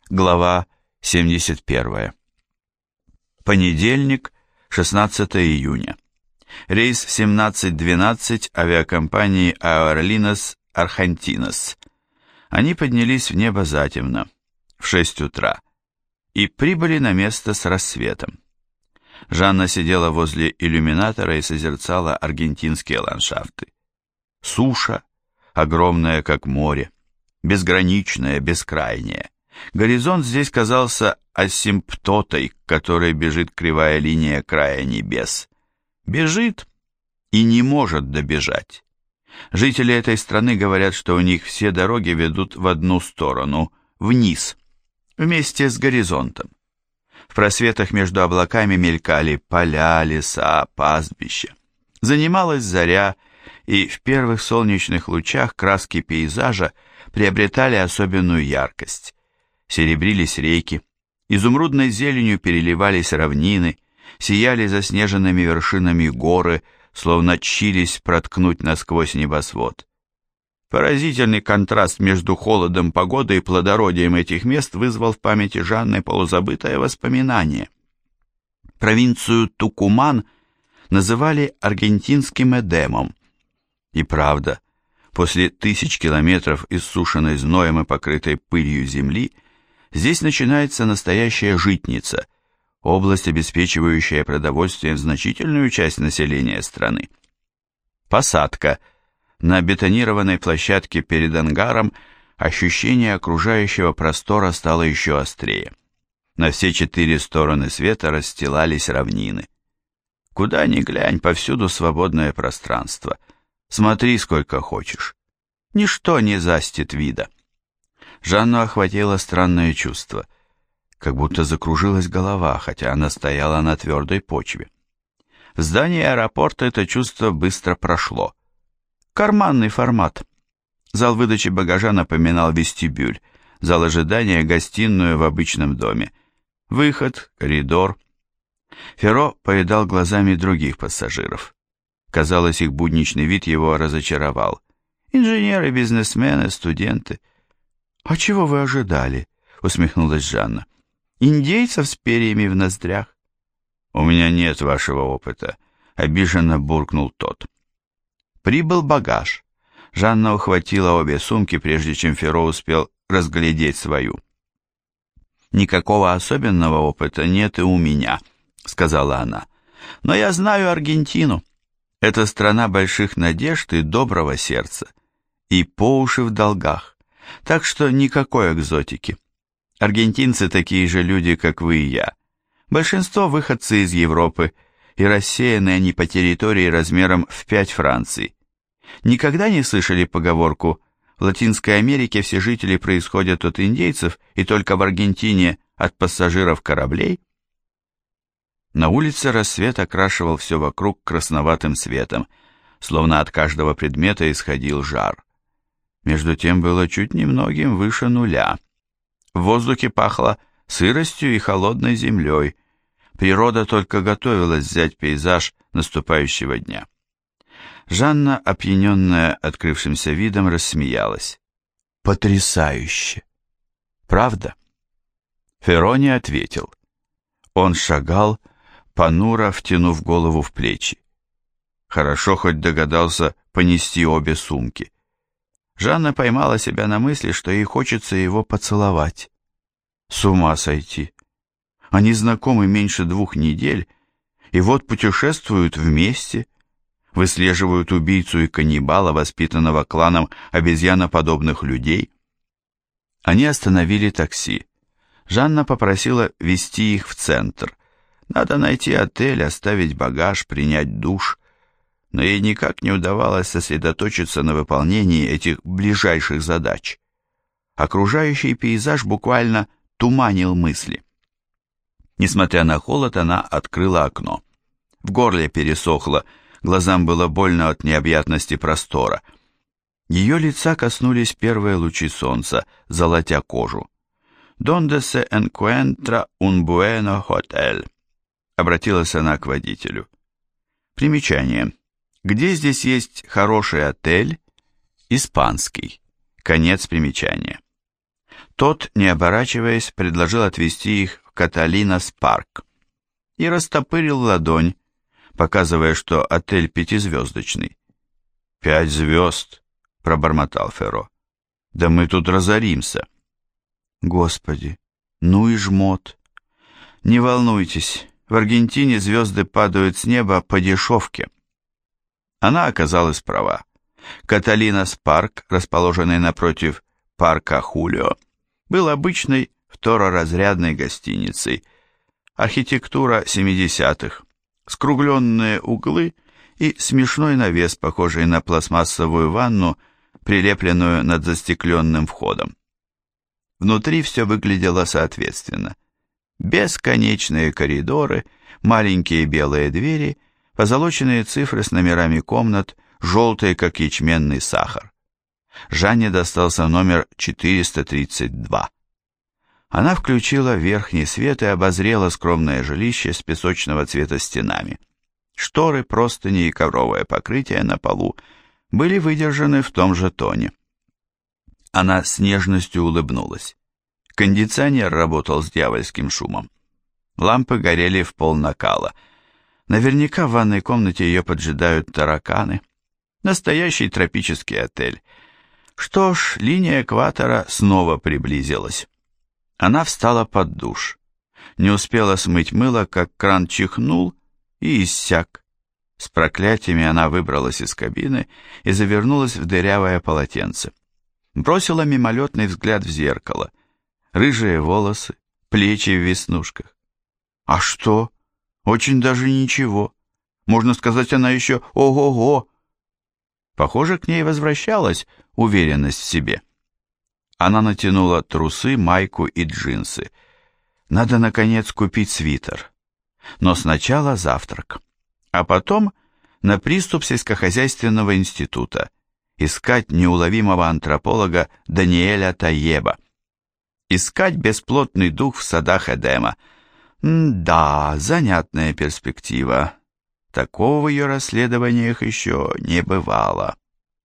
Глава 71. Понедельник, 16 июня. Рейс 1712 авиакомпании Aerolíneas Argentinas. Они поднялись в небо затемно, в 6 утра, и прибыли на место с рассветом. Жанна сидела возле иллюминатора и созерцала аргентинские ландшафты. Суша, огромная как море, безграничная, бескрайняя. Горизонт здесь казался асимптотой, к которой бежит кривая линия края небес. Бежит и не может добежать. Жители этой страны говорят, что у них все дороги ведут в одну сторону, вниз, вместе с горизонтом. В просветах между облаками мелькали поля, леса, пастбища. Занималась заря, и в первых солнечных лучах краски пейзажа приобретали особенную яркость. Серебрились реки, изумрудной зеленью переливались равнины, сияли заснеженными вершинами горы, словно чились проткнуть насквозь небосвод. Поразительный контраст между холодом погоды и плодородием этих мест вызвал в памяти Жанны полузабытое воспоминание. Провинцию Тукуман называли аргентинским Эдемом. И правда, после 1000 километров иссушенной зноем и покрытой пылью земли, здесь начинается настоящая житница, область, обеспечивающая продовольствием значительную часть населения страны. Посадка. На бетонированной площадке перед ангаром ощущение окружающего простора стало еще острее. На все 4 стороны света расстилались равнины. Куда ни глянь, повсюду свободное пространство. Смотри сколько хочешь. Ничто не застит вида. Жанну охватило странное чувство, как будто закружилась голова, хотя она стояла на твердой почве. В здании аэропорта это чувство быстро прошло. Карманный формат. Зал выдачи багажа напоминал вестибюль, зал ожидания — гостиную в обычном доме. Выход, коридор. Ферро поедал глазами других пассажиров. Казалось, их будничный вид его разочаровал. Инженеры, бизнесмены, студенты. «А чего вы ожидали?» — усмехнулась Жанна. «Индейцев с перьями в ноздрях?» «У меня нет вашего опыта», — обиженно буркнул тот. Прибыл багаж. Жанна ухватила обе сумки, прежде чем Ферро успел разглядеть свою. «Никакого особенного опыта нет и у меня», — сказала она. «Но я знаю Аргентину. Это страна больших надежд и доброго сердца. И по уши в долгах. Так что никакой экзотики. Аргентинцы такие же люди, как вы и я. Большинство выходцы из Европы, и рассеяны они по территории размером в 5 Франций. Никогда не слышали поговорку «В Латинской Америке все жители происходят от индейцев, и только в Аргентине от пассажиров кораблей»? На улице рассвет окрашивал все вокруг красноватым светом, словно от каждого предмета исходил жар. Между тем было чуть немногим выше нуля. В воздухе пахло сыростью и холодной землей. Природа только готовилась взять пейзаж наступающего дня. Жанна, опьяненная открывшимся видом, рассмеялась. «Потрясающе! Правда?» Ферро не ответил. Он шагал, понуро втянув голову в плечи. Хорошо хоть догадался понести обе сумки. Жанна поймала себя на мысли, что ей хочется его поцеловать. С ума сойти! Они знакомы меньше 2 недель, и вот путешествуют вместе, выслеживают убийцу и каннибала, воспитанного кланом обезьяноподобных людей. Они остановили такси. Жанна попросила везти их в центр. Надо найти отель, оставить багаж, принять душ. Но ей никак не удавалось сосредоточиться на выполнении этих ближайших задач. Окружающий пейзаж буквально туманил мысли. Несмотря на холод, она открыла окно. В горле пересохло, глазам было больно от необъятности простора. Ее лица коснулись первые лучи солнца, золотя кожу. «Donde se encuentra un bueno hotel?» — обратилась она к водителю. Примечание. Где здесь есть хороший отель? Испанский. Конец примечания. Тот, не оборачиваясь, предложил отвезти их в Каталинас-парк и растопырил ладонь, показывая, что отель пятизвездочный. «5 звезд», — пробормотал Ферро. «Да мы тут разоримся». «Господи, ну и жмот». «Не волнуйтесь, в Аргентине звезды падают с неба по дешевке». Она оказалась права. Каталинас-парк, расположенный напротив парка Хулио, был обычной второразрядной гостиницей. Архитектура 70-х, скругленные углы и смешной навес, похожий на пластмассовую ванну, прилепленную над застекленным входом. Внутри все выглядело соответственно. Бесконечные коридоры, маленькие белые двери, позолоченные цифры с номерами комнат, желтые, как ячменный сахар. Жанне достался номер 432. Она включила верхний свет и обозрела скромное жилище с песочного цвета стенами. Шторы, простыни и ковровое покрытие на полу были выдержаны в том же тоне. Она с нежностью улыбнулась. Кондиционер работал с дьявольским шумом. Лампы горели в пол накала. Наверняка в ванной комнате ее поджидают тараканы. Настоящий тропический отель. Что ж, линия экватора снова приблизилась. Она встала под душ. Не успела смыть мыло, как кран чихнул и иссяк. С проклятиями она выбралась из кабины и завернулась в дырявое полотенце. Бросила мимолетный взгляд в зеркало. Рыжие волосы, плечи в веснушках. А что? Очень даже ничего. Можно сказать, она еще ого-го. Похоже, к ней возвращалась уверенность в себе. Она натянула трусы, майку и джинсы. Надо, наконец, купить свитер. Но сначала завтрак. А потом на приступ сельскохозяйственного института. Искать неуловимого антрополога Даниэля Таеба. Искать бесплотный дух в садах Эдема. Да, занятная перспектива. Такого в ее расследованиях еще не бывало.